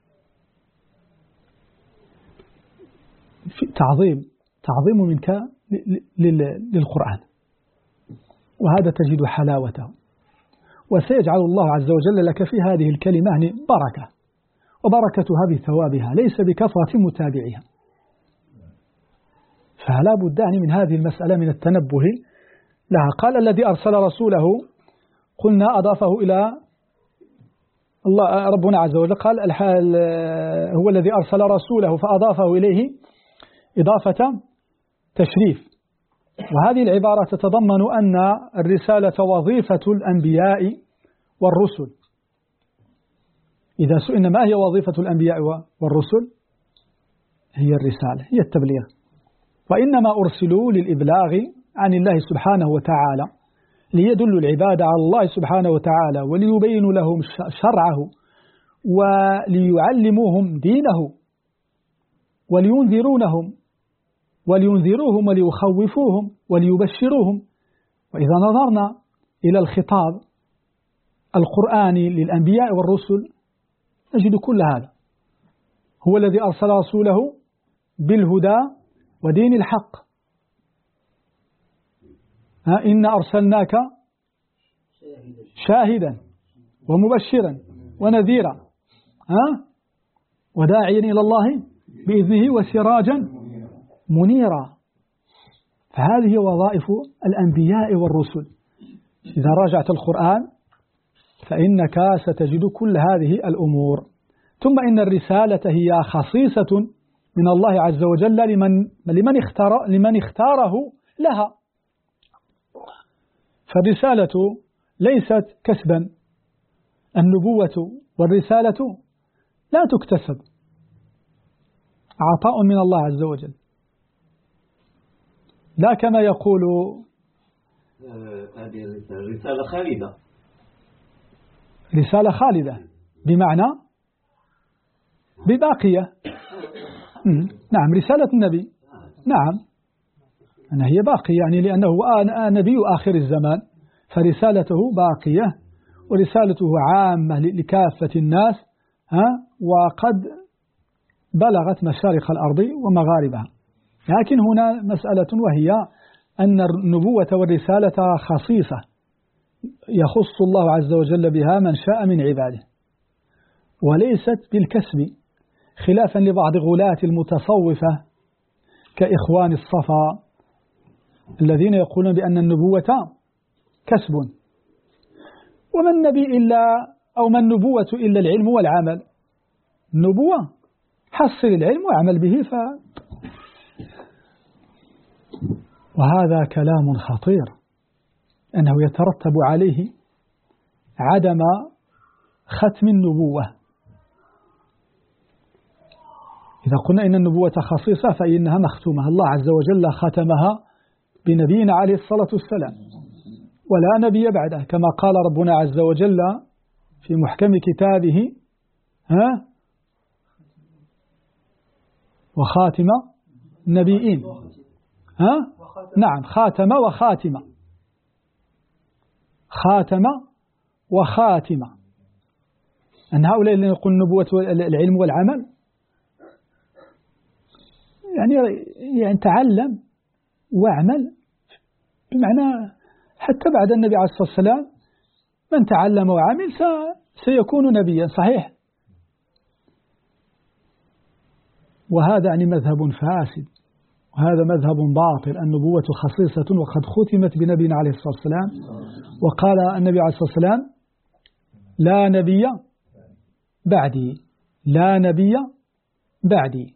في تعظيم تعظيم منك للقرآن، وهذا تجد حلاوته. وسيجعل الله عز وجل لك في هذه الكلمة بركة، وبركتها بثوابها ليس بكثرة متابعها. فلا بد من هذه المسألة من التنبه لها. قال الذي أرسل رسوله، قلنا أضافه إلى الله ربنا عز وجل، قال الحال هو الذي أرسل رسوله فأضافه إليه إضافة تشريف. وهذه العبارة تتضمن أن الرسالة وظيفة الأنبياء والرسل. إذا سئلنا ما هي وظيفة الأنبياء والرسل، هي الرسالة، هي التبليغ. وإنما أرسلوا للإبلاغ عن الله سبحانه وتعالى، ليدلوا العباد على الله سبحانه وتعالى، وليبينوا لهم شرعه، وليعلموهم دينه، ولينذرونهم ولينذروهم وليخوفوهم وليبشروهم. وإذا نظرنا إلى الخطاب القرآني للأنبياء والرسل نجد كل هذا. هو الذي أرسل رسوله بالهدى ودين الحق. ها إن أرسلناك شاهدا ومبشرا ونذيرا ها وداعيا إلى الله بإذنه وسراجا منيرا. فهذه وظائف الأنبياء والرسل. إذا راجعت القرآن فإنك ستجد كل هذه الأمور. ثم إن الرسالة هي خصيصة من الله عز وجل لمن لمن اختار لمن اختاره لها. فالرسالة ليست كسبا، النبوة والرسالة لا تكتسب، عطاء من الله عز وجل، لا كما يقول هذه الرسالة خالدة. رسالة خالدة بمعنى بباقية. نعم رسالة النبي نعم أنها هي باقية، يعني لأنه نبي آخر الزمان فرسالته باقية، ورسالته عامة لكافة الناس ها وقد بلغت مشارق الأرض ومغاربها. لكن هنا مسألة وهي أن النبوة والرسالة خصيصة يخص الله عز وجل بها من شاء من عباده، وليست بالكسب، خلافا لبعض غلاة المتصوفة كإخوان الصفا الذين يقولون بأن النبوة كسب، وما النبي إلا أو ما النبوة إلا العلم والعمل. النبوة حصل العلم وعمل به. ف وهذا كلام خطير أنه يترتب عليه عدم ختم النبوة. إذا قلنا إن النبوة خصيصة فإنها مختومة، الله عز وجل ختمها بنبينا عليه الصلاة والسلام ولا نبي بعده، كما قال ربنا عز وجل في محكم كتابه ها وخاتم النبيين ها نعم خاتم وخاتم خاتم وخاتم أن هؤلاء اللي يقول النبوة العلم والعمل يعني يعني تعلم واعمل، بمعنى حتى بعد النبي عليه الصلاة والسلام من تعلم وعمل سيكون نبيا. صحيح. وهذا يعني مذهب فاسد، وهذا مذهب باطل. النبوة خصيصة وقد ختمت بنبينا عليه الصلاة والسلام، وقال النبي عليه الصلاة والسلام لا نبي بعدي، لا نبي بعدي.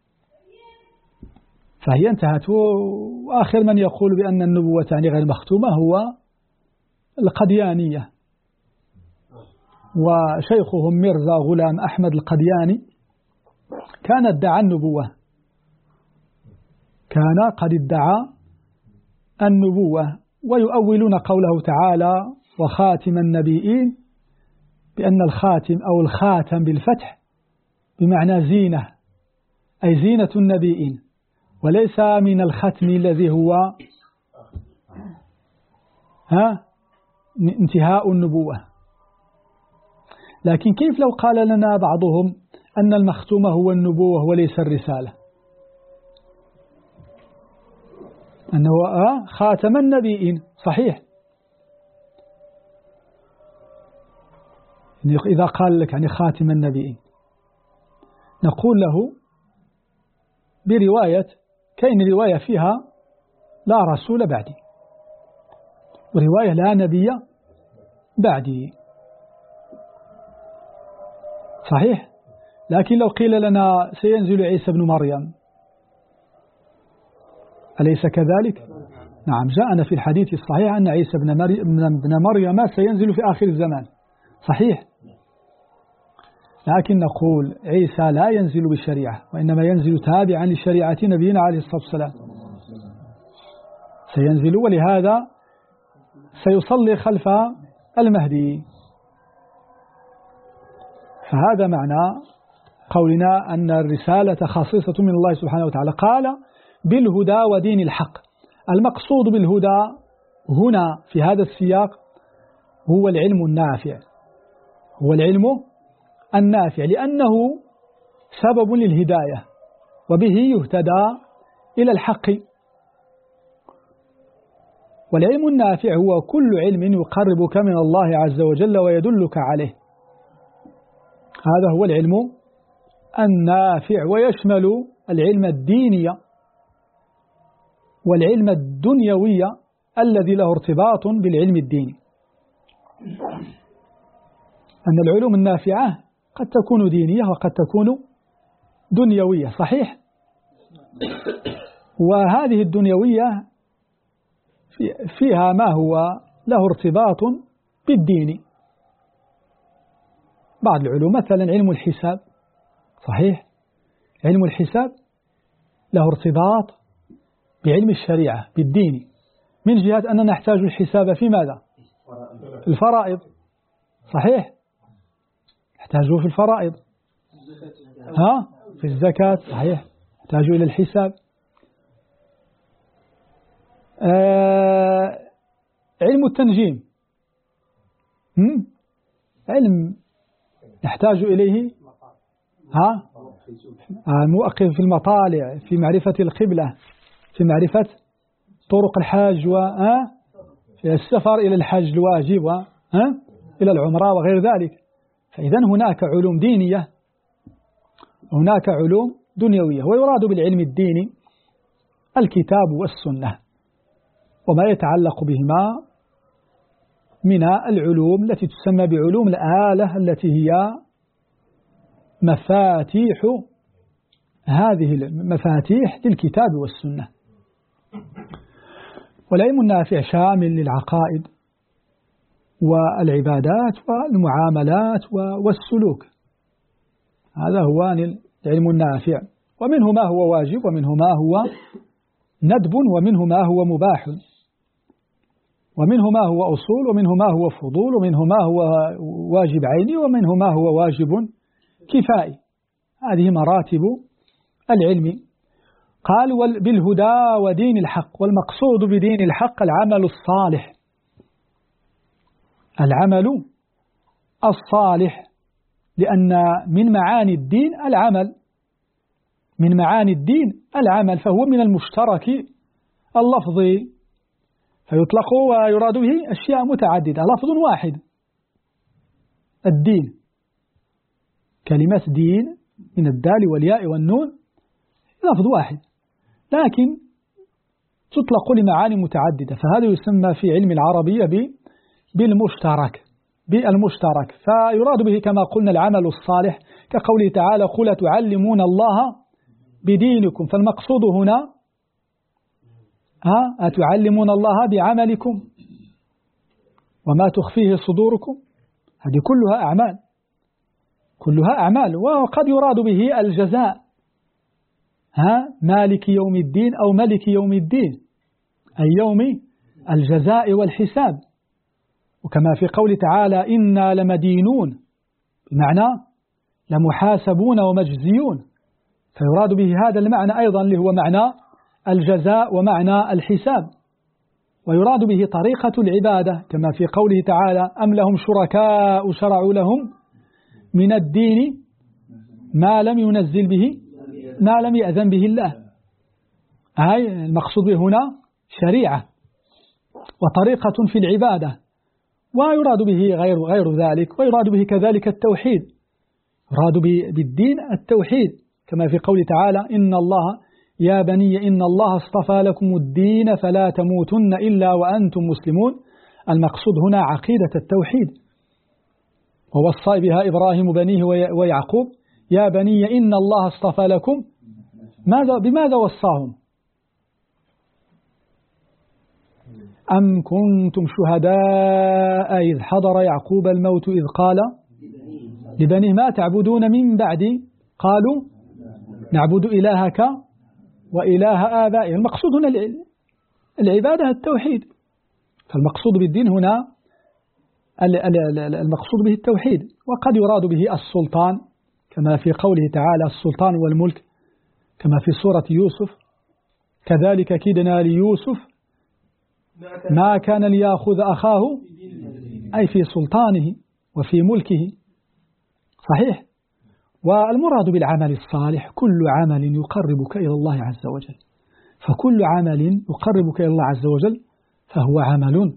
فهي انتهت. وآخر من يقول بأن النبوة يعني غير مختومة هو القديانية، وشيخهم ميرزا غلام أحمد القدياني كان ادعى النبوة، كان قد ادعى النبوة، ويؤولون قوله تعالى وخاتم النبيين بأن الخاتم أو الخاتم بالفتح بمعنى زينة، أي زينة النبيين، وليس من الختم الذي هو ها انتهاء النبوة. لكن كيف لو قال لنا بعضهم أن المختوم هو النبوة وليس الرسالة، أنه خاتم النبيين؟ صحيح. إذا قال لك يعني خاتم النبيين نقول له برواية، كاين رواية فيها لا رسول بعدي، ورواية لا نبي بعدي. صحيح. لكن لو قيل لنا سينزل عيسى بن مريم أليس كذلك؟ نعم، جاءنا في الحديث الصحيح أن عيسى بن مريم سينزل في آخر الزمان. صحيح. لكن نقول عيسى لا ينزل بالشريعة، وإنما ينزل تابعا لشريعة نبينا عليه الصلاة والسلام، سينزل ولهذا سيصلي خلف المهدي. فهذا معنى قولنا أن الرسالة خاصة من الله سبحانه وتعالى. قال بالهدى ودين الحق. المقصود بالهدى هنا في هذا السياق هو العلم النافع، هو العلم النافع، لأنه سبب للهداية وبه يهتدى إلى الحق. والعلم النافع هو كل علم يقربك من الله عز وجل ويدلك عليه. هذا هو العلم النافع، ويشمل العلم الديني والعلم الدنيوي الذي له ارتباط بالعلم الديني. أن العلوم النافعة قد تكون دينية وقد تكون دنيوية، صحيح؟ وهذه الدنيوية فيها ما هو له ارتباط بالدين. بعض العلوم مثلا علم الحساب، صحيح؟ علم الحساب له ارتباط بعلم الشريعة بالدين، من جهة أننا نحتاج الحساب في ماذا؟ الفرائض، صحيح؟ نحتاجه في الفرائض، ها؟ في الزكاة، صحيح؟ نحتاج إلى الحساب. آه علم التنجيم، هم؟ علم نحتاج إليه، ها؟ آه مؤقف في المطالع، في معرفة القبلة، في معرفة طرق الحاج وفي السفر إلى الحج الواجب وإلى العمرة وغير ذلك. فإذا هناك علوم دينية هناك علوم دنيوية، ويراد بالعلم الديني الكتاب والسنة وما يتعلق بهما من العلوم التي تسمى بعلوم الآلة، التي هي مفاتيح هذه المفاتيح للكتاب والسنة. والعلم النافع شامل للعقائد والعبادات والمعاملات والسلوك. هذا هو العلم النافع، ومنه ما هو واجب ومنه ما هو ندب ومنه ما هو مباح، ومنه ما هو أصول ومنه ما هو فضول ومنه ما هو واجب عيني ومنه ما هو واجب كفائي. هذه مراتب العلم. قال بالهدى ودين الحق، والمقصود بدين الحق العمل الصالح، العمل الصالح، لأن من معاني الدين العمل، من معاني الدين العمل، فهو من المشترك اللفظي، فيطلق ويراد به أشياء متعددة. لفظ واحد الدين، كلمة دين من الدال والياء والنون لفظ واحد، لكن تطلق لمعاني متعددة، فهذا يسمى في علم العربية بالمشترك بالمشترك فيراد به كما قلنا العمل الصالح، كقوله تعالى قل تعلمون الله بدينكم، فالمقصود هنا ها أتعلمون الله بعملكم وما تخفيه صدوركم، هذه كلها أعمال كلها أعمال وقد يراد به الجزاء، ها مالك يوم الدين أو ملك يوم الدين، أي يوم الجزاء والحساب. وكما في قول تعالى إنا لمدينون، بمعنى لمحاسبون ومجزيون، فيراد به هذا المعنى أيضا اللي هو معنى الجزاء ومعنى الحساب. ويراد به طريقة العبادة كما في قوله تعالى أم لهم شركاء شرعوا لهم من الدين ما لم ينزل به ما لم يأذن به الله، أي المقصود به هنا شريعة وطريقة في العبادة، ويراد به غير غير ذلك، ويراد به كذلك التوحيد، يراد بالدين التوحيد كما في قول تعالى إن الله يا بني إن الله اصطفى لكم الدين فلا تموتن إلا وأنتم مسلمون. المقصود هنا عقيدة التوحيد، ووصى بها إبراهيم بنيه ويعقوب يا بني إن الله اصطفى لكم، ماذا بماذا وصاهم؟ أم كنتم شهداء إذ حضر يعقوب الموت إذ قال لبنيه ما تعبدون من بعدي قالوا نعبد إلهك وإله آبائه. المقصود هنا العبادة التوحيد، فالمقصود بالدين هنا المقصود به التوحيد. وقد يراد به السلطان كما في قوله تعالى السلطان والملك كما في سورة يوسف كذلك كدنا ليوسف ما كان ليأخذ أخاه، أي في سلطانه وفي ملكه، صحيح. والمراد بالعمل الصالح كل عمل يقربك إلى الله عز وجل، فكل عمل يقربك إلى الله عز وجل فهو عمل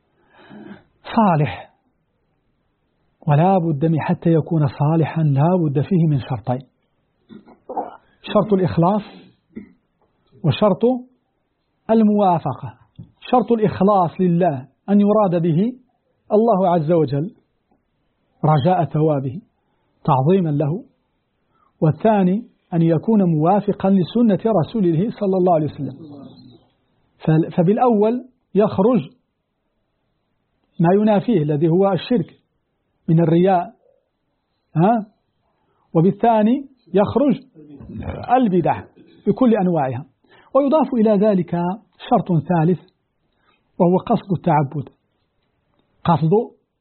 صالح، ولا بد من حتى يكون صالحا لا بد فيه من شرطين: شرط الإخلاص وشرط الموافقة. شرط الإخلاص لله أن يراد به الله عز وجل رجاء ثوابه تعظيما له، والثاني أن يكون موافقا لسنة رسوله صلى الله عليه وسلم. فبالأول يخرج ما ينافيه الذي هو الشرك من الرياء، ها؟ وبالثاني يخرج البدع بكل أنواعها. ويضاف إلى ذلك شرط ثالث وهو قصد التعبد، قصد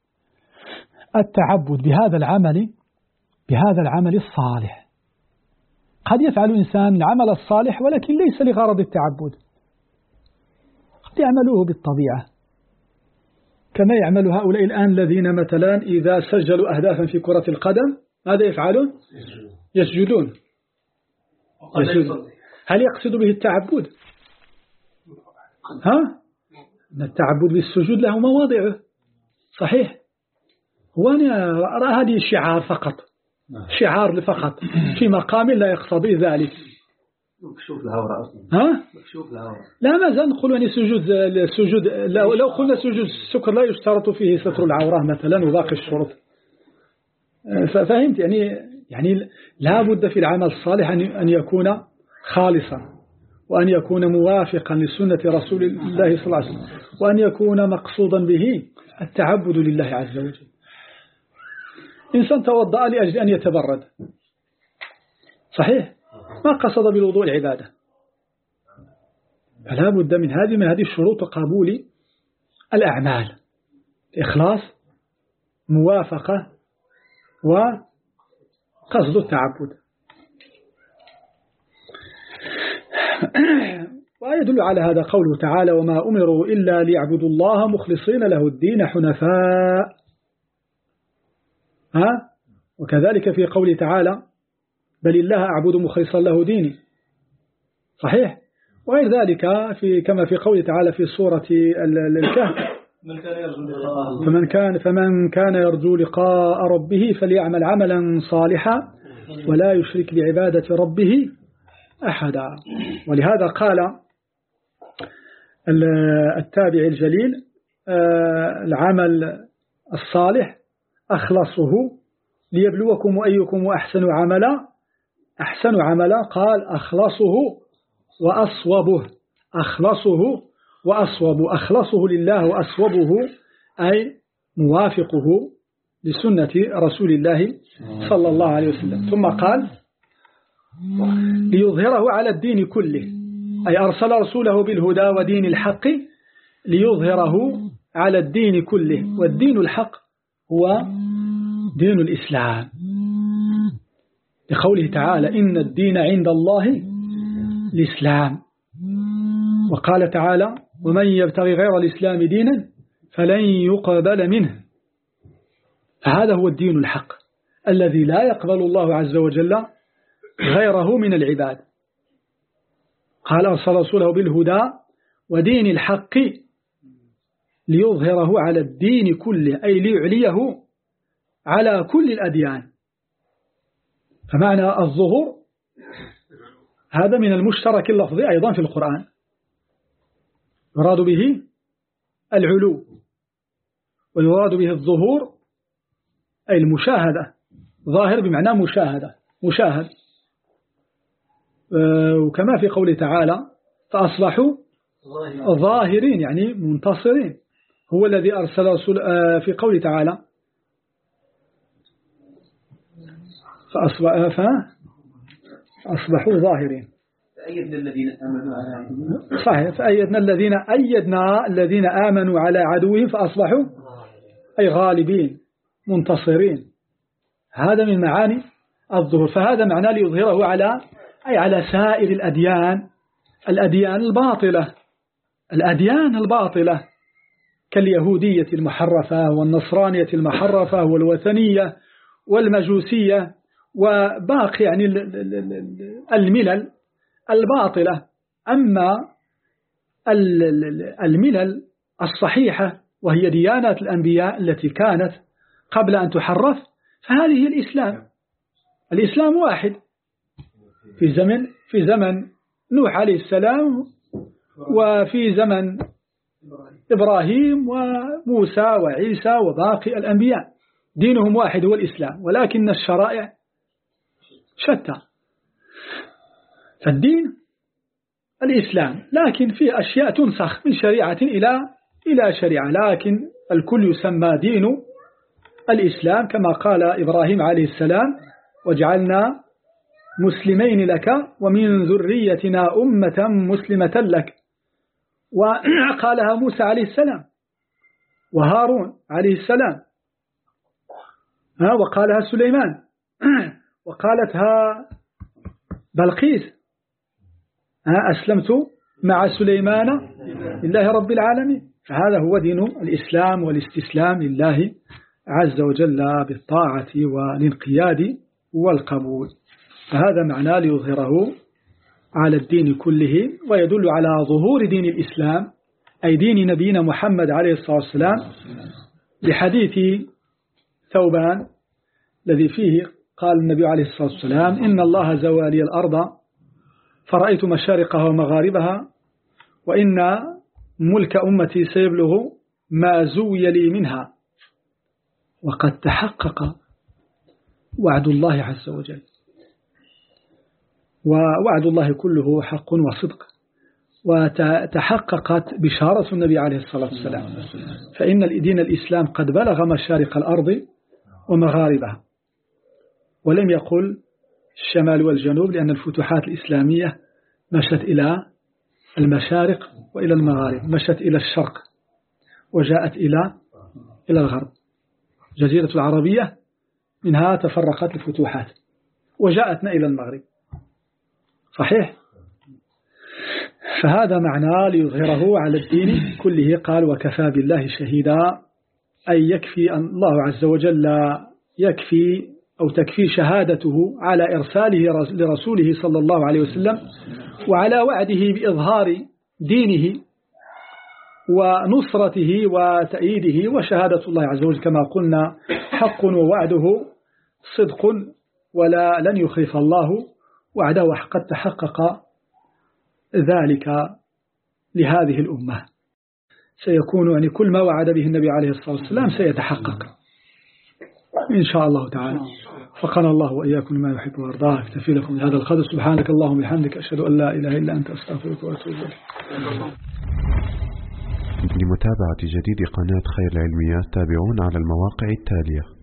التعبد بهذا العمل بهذا العمل الصالح. قد يفعل إنسان العمل الصالح ولكن ليس لغرض التعبد، قد يعملوه بالطبيعة، كما يعمل هؤلاء الآن الذين مثلا إذا سجلوا أهدافا في كرة القدم ماذا يفعلون؟ يسجدون. يسجدون. هل يقصد به التعبد؟ ها؟ التعبد بالسجود له مواضعه صحيح، وأنا أرى هذه شعار فقط، شعار فقط في مقام لا يقتضي ذلك. مكشوف العورة أصلا. ها؟ مكشوف العورة. لا ما زال نقول يعني سجود السجود لو لو قلنا سجود السكر لا يشترط فيه ستر العورة مثلا وباقي الشروط. ففهمت يعني يعني لا بد في العمل الصالح أن يكون خالصا، وأن يكون موافقا لسنة رسول الله صلى الله عليه وسلم، وأن يكون مقصودا به التعبد لله عز وجل. إنسان توضأ لأجل أن يتبرد صحيح، ما قصد بالوضوء العبادة، فلا بد من هذه من هذه الشروط قبول الأعمال: إخلاص، موافقة، وقصد التعبد. ويدل على هذا قوله تعالى: وما أمروا إلا ليعبدوا الله مخلصين له الدين حنفاء. ها؟ وكذلك في قوله تعالى: بل الله أعبد مخلصا له ديني. صحيح. وغير ذلك في كما في قوله تعالى في سورة الكهف: فمن كان فمن كان يرجو لقاء ربه فليعمل عملا صالحا ولا يشرك بعبادة ربه أحدا. ولهذا قال التابع الجليل: العمل الصالح أخلصه ليبلوكم أيكم أحسن عملا. أحسن عملا قال أخلصه وأصوبه، أخلصه وأصوبه، أخلصه لله وأصوبه أي موافقه لسنة رسول الله صلى الله عليه وسلم. ثم قال: ليظهره على الدين كله، أي أرسل رسوله بالهدى ودين الحق ليظهره على الدين كله. والدين الحق هو دين الإسلام، لقوله تعالى: إن الدين عند الله الإسلام. وقال تعالى: ومن يبتغي غير الإسلام دينا فلن يقبل منه. فهذا هو الدين الحق الذي لا يقبل الله عز وجل غيره من العباد. قال: أرسل رسوله بالهدى ودين الحق ليظهره على الدين كله، أي ليعليه على كل الأديان. فمعنى الظهور هذا من المشترك اللفظي أيضا في القرآن، يراد به العلو، ويراد به الظهور أي المشاهدة. ظاهر بمعنى مشاهدة، مشاهد. وكما في قوله تعالى: فأصبحوا ظاهرين، يعني منتصرين. هو الذي أرسل رسول في قوله تعالى: فأصبحوا ظاهرين. فأيدنا الذين آمنوا على عدوهم. صحيح. فأيدنا الذين أيدنا الذين آمنوا على عدوهم فأصبحوا أي غالبين منتصرين. هذا من معاني الظهور. فهذا معناه ليظهره على أي على سائر الأديان، الأديان الباطلة، الأديان الباطلة كاليهودية المحرفة والنصرانية المحرفة والوثنية والمجوسية وباقي يعني الملل الباطلة. أما الملل الصحيحة وهي ديانات الأنبياء التي كانت قبل أن تحرف، فهذه الإسلام. الإسلام واحد في زمن في زمن نوح عليه السلام، وفي زمن إبراهيم وموسى وعيسى وباقي الأنبياء، دينهم واحد هو الإسلام، ولكن الشرائع شتى. فالدين الإسلام، لكن في أشياء تنسخ من شريعة إلى إلى شريعة، لكن الكل يسمى دين الإسلام، كما قال إبراهيم عليه السلام: وجعلنا مسلمين لك ومن ذريتنا أمة مسلمة لك. وقالها موسى عليه السلام وهارون عليه السلام، وقالها سليمان، وقالتها بلقيس: أسلمت مع سليمان لله رب العالمين. فهذا هو دين الإسلام والاستسلام لله عز وجل بالطاعة والانقياد والقبول. فهذا معناه ليظهره على الدين كله، ويدل على ظهور دين الإسلام أي دين نبينا محمد عليه الصلاة والسلام، بحديث ثوبان الذي فيه قال النبي عليه الصلاة والسلام: إن الله زوى لي الأرض فرأيت مشارقها ومغاربها، وإن ملك أمتي سيبلغ ما زوي لي منها، وقد تحقق وعد الله عز وجل. ووعد الله كله حق وصدق، وتحققت بشارة النبي عليه الصلاة والسلام، فإن دين الإسلام قد بلغ مشارق الأرض ومغاربها، ولم يقل الشمال والجنوب، لأن الفتوحات الإسلامية مشت إلى المشارق وإلى المغارب، مشت إلى الشرق وجاءت إلى إلى الغرب. جزيرة العربية منها تفرقت الفتوحات وجاءتنا إلى المغرب، صحيح؟ فهذا معناه ليظهره على الدين كله. قال: وكفى بالله شهيدا، أي يكفي أن الله عز وجل يكفي أو تكفي شهادته على إرساله لرسوله صلى الله عليه وسلم، وعلى وعده بإظهار دينه ونصرته وتأييده. وشهادة الله عز وجل كما قلنا حق، ووعده صدق، ولا لن يخلف الله وعده، وقد تحقق ذلك لهذه الأمة. سيكون يعني كل ما وعد به النبي عليه الصلاة والسلام سيتحقق إن شاء الله تعالى. فقنا الله وإياكم ما يحب ويرضاه. اكتفي لكم بهذا القدر. سبحانك اللهم وبحمدك، أشهد أن لا إله إلا أنت، أستغفرك وأتوب إليك. لمتابعة جديد قناة خير العلميات تابعونا على المواقع التالية: